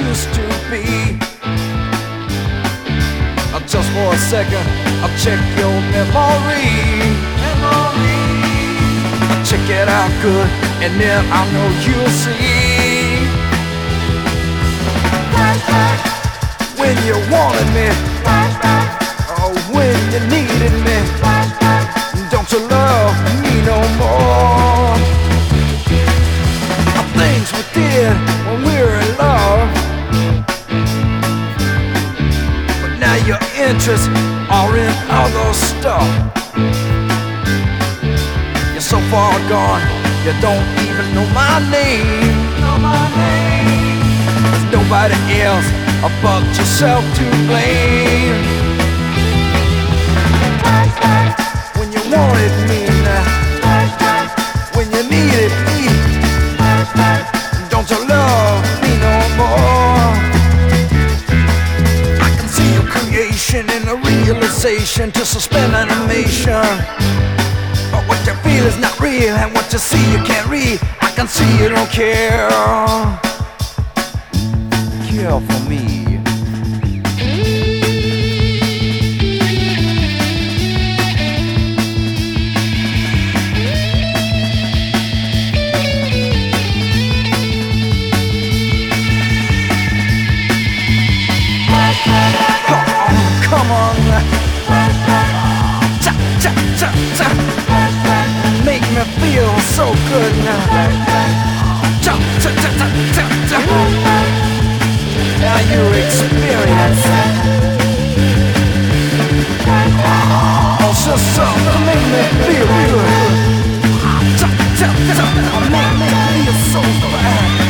used to be. Just for a second, I'll check your memory. Check it out good, and then I know you'll see. When you wanted me, or when you needed me, don't you love me no more? Things we did when we were in love, but now your interests are in other stuff. You're so far gone, you don't even know my name. There's nobody else but yourself to blame. When you wanted me now, when you needed me, don't you love me no more? I can see your creation and a realization to suspend animation. But what you feel is not real, and what you see you can't read. I can see you don't care. Care for me. Come on, cha cha cha cha, make me feel so good now. Cha cha cha cha cha cha. Now you experience also something make me feel good. Cha cha cha, make me feel so fine.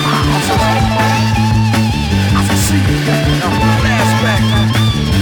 I see you now, flashback.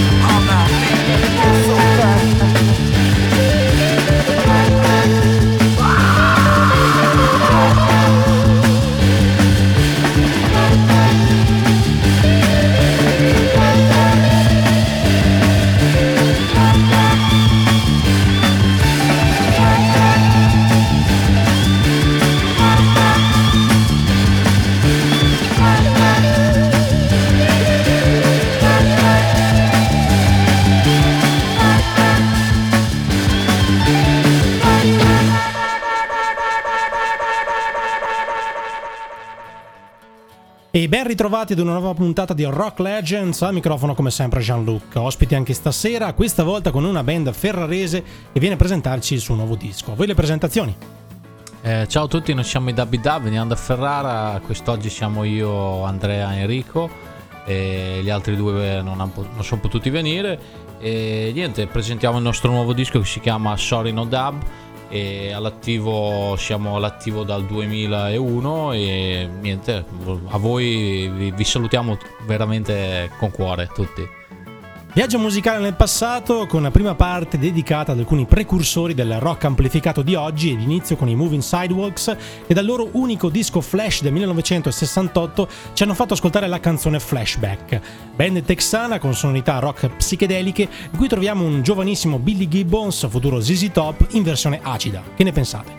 E ben ritrovati ad una nuova puntata di Rock Legends, al microfono come sempre Jean-Luc, ospiti anche stasera, questa volta con una band ferrarese che viene a presentarci il suo nuovo disco. A voi le presentazioni. Ciao a tutti, noi siamo i Dabby Dab, veniamo da Ferrara, quest'oggi siamo io, Andrea e Enrico, e gli altri due non sono potuti venire, e niente, presentiamo il nostro nuovo disco che si chiama Sorry No Dub, e siamo all'attivo dal 2001 e niente, a voi vi salutiamo veramente con cuore tutti. Viaggio musicale nel passato con la prima parte dedicata ad alcuni precursori del rock amplificato di oggi, ed inizio con i Moving Sidewalks, che dal loro unico disco Flash del 1968 ci hanno fatto ascoltare la canzone Flashback, band texana con sonorità rock psichedeliche in cui troviamo un giovanissimo Billy Gibbons, futuro ZZ Top, in versione acida. Che ne pensate?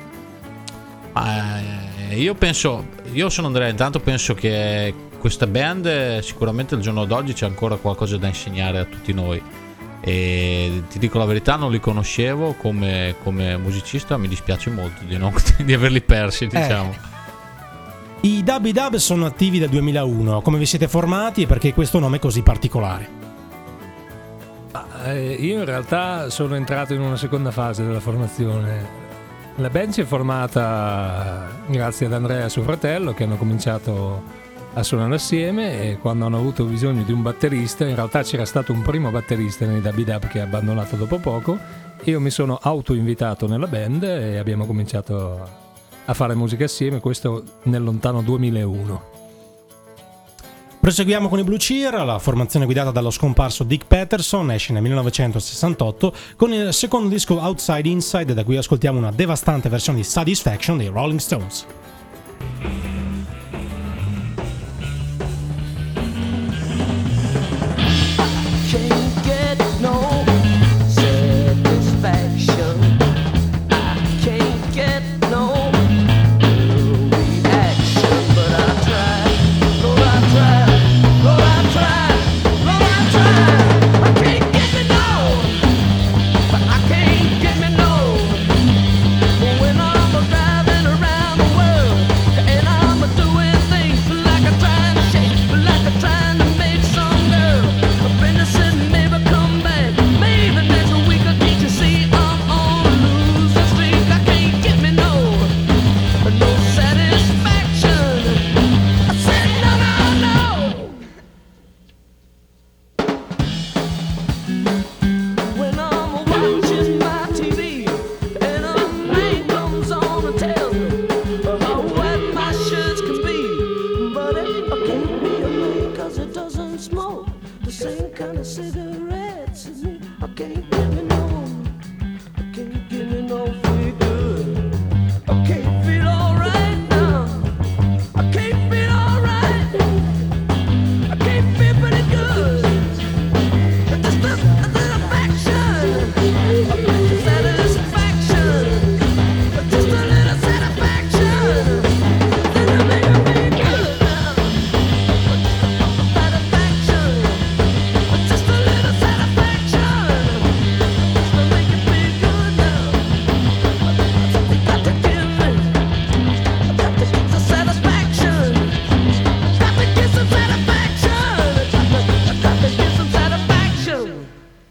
Io sono Andrea, intanto penso che questa band sicuramente al giorno d'oggi c'è ancora qualcosa da insegnare a tutti noi, e ti dico la verità, non li conoscevo come musicista, mi dispiace molto di averli persi, diciamo. I Dabby Dab sono attivi dal 2001, come vi siete formati e perché questo nome è così particolare? Io in realtà sono entrato in una seconda fase della formazione. La band si è formata grazie ad Andrea e suo fratello, che hanno cominciato a suonare assieme, e quando hanno avuto bisogno di un batterista, in realtà c'era stato un primo batterista nei Dabby Dab che ha abbandonato dopo poco, io mi sono autoinvitato nella band e abbiamo cominciato a fare musica assieme, questo nel lontano 2001. Proseguiamo con i Blue Cheer, la formazione guidata dallo scomparso Dick Peterson, esce nel 1968 con il secondo disco Outside Inside, da cui ascoltiamo una devastante versione di Satisfaction dei Rolling Stones. Try same kind of cigarettes as me. I can't get me no, I can't get me no feel good. I can't feel alright now. I can't feel alright. I can't feel pretty good. Just a satisfaction, satisfaction, just a little satisfaction. Then it make me feel good now. Satisfaction, just a little satisfaction, just to make it feel good now. Something got to give me, got to get some satisfaction, got to get some satisfaction, got to get some satisfaction.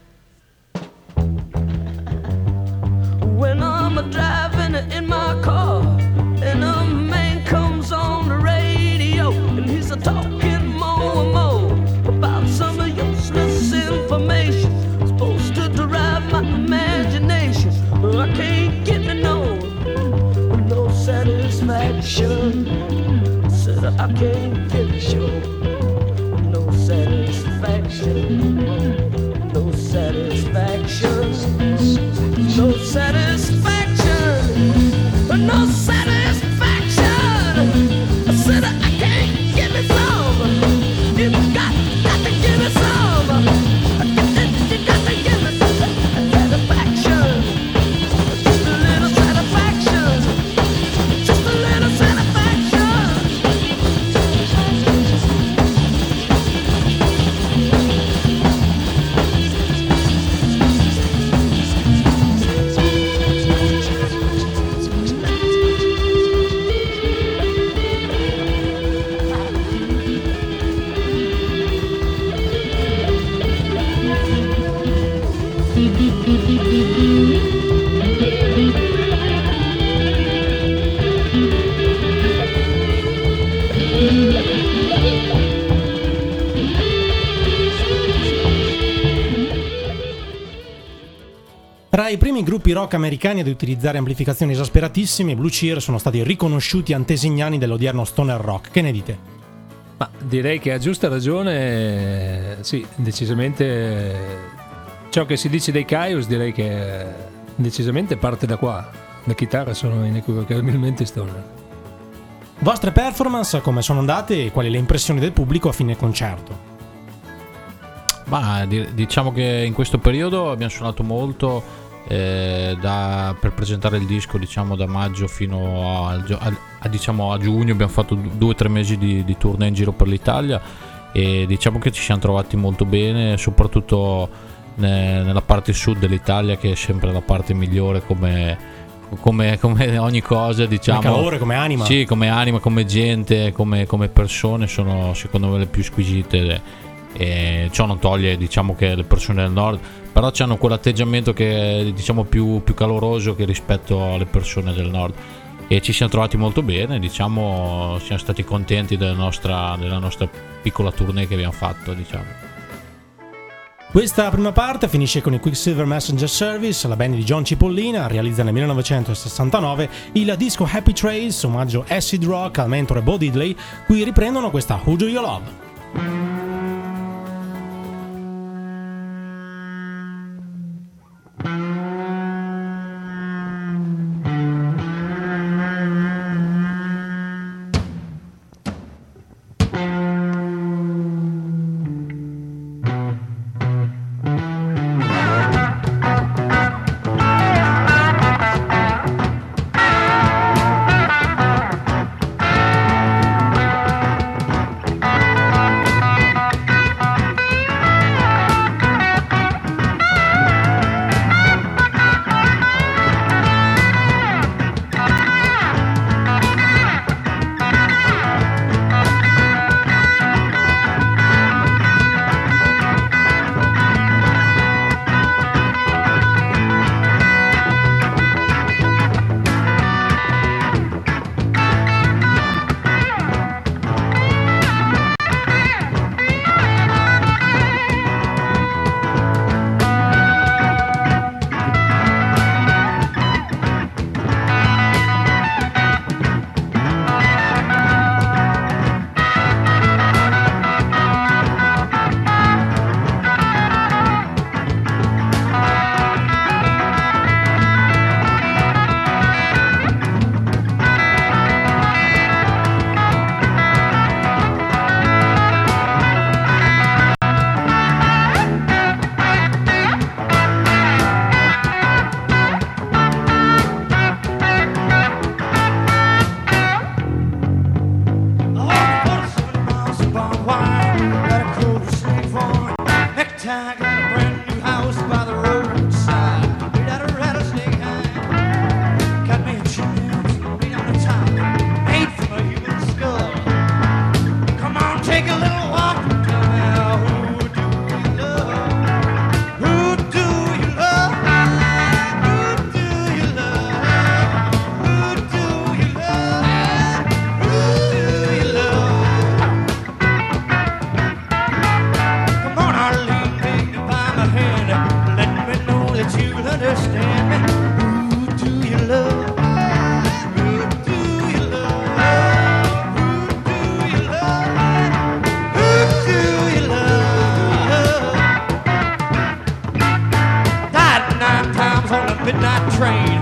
When I'm driving in my car and a man comes on the radio and he's talking more and more about some useless information supposed to drive my imagination. I can't get me no satisfaction. Said I can't get sure no satisfaction, no satisfaction. No satisfaction, no satisfaction. I said I can't give me some. You got to give me some. You got to give me some satisfaction. Just a little satisfaction. Just a little satisfaction. Tra i primi gruppi rock americani ad utilizzare amplificazioni esasperatissime, i Blue Cheer sono stati riconosciuti antesignani dell'odierno stoner rock. Che ne dite? Ma direi che a giusta ragione, sì, decisamente ciò che si dice dei Kyuss direi che decisamente parte da qua. Le chitarre sono inequivocabilmente stoner. Vostre performance come sono andate e quali le impressioni del pubblico a fine concerto? Ma diciamo che in questo periodo abbiamo suonato molto per presentare il disco, diciamo da maggio fino a giugno. Abbiamo fatto 2 o 3 mesi di tournée in giro per l'Italia e diciamo che ci siamo trovati molto bene, soprattutto nella parte sud dell'Italia, che è sempre la parte migliore come ogni cosa, diciamo. Come calore, come anima. Sì, come anima, come gente, come persone sono secondo me le più squisite. E ciò non toglie, diciamo, che le persone del nord però hanno quell'atteggiamento che è, diciamo, più caloroso che rispetto alle persone del nord, e ci siamo trovati molto bene, diciamo, siamo stati contenti della nostra piccola tournée che abbiamo fatto, diciamo. Questa prima parte finisce con i Quicksilver Messenger Service. La band di John Cipollina realizza nel 1969 il disco Happy Trails, omaggio acid rock al mentore Bo Diddley, cui riprendono questa Who Do You Love? time, got a brand new house by the roadside. Made out of rattlesnake hide. Got me a chimney made on the top, made from a human skull. Come on, take a little walk. Tell me who do you love? Who do you love? Who do you love? Who do you love? Who do you love? Come on, Arlene, take me by my hand. Let me know that you'll understand me. Who do you love? Who do you love? Who do you love? Who do you love? Died 9 times on a midnight train.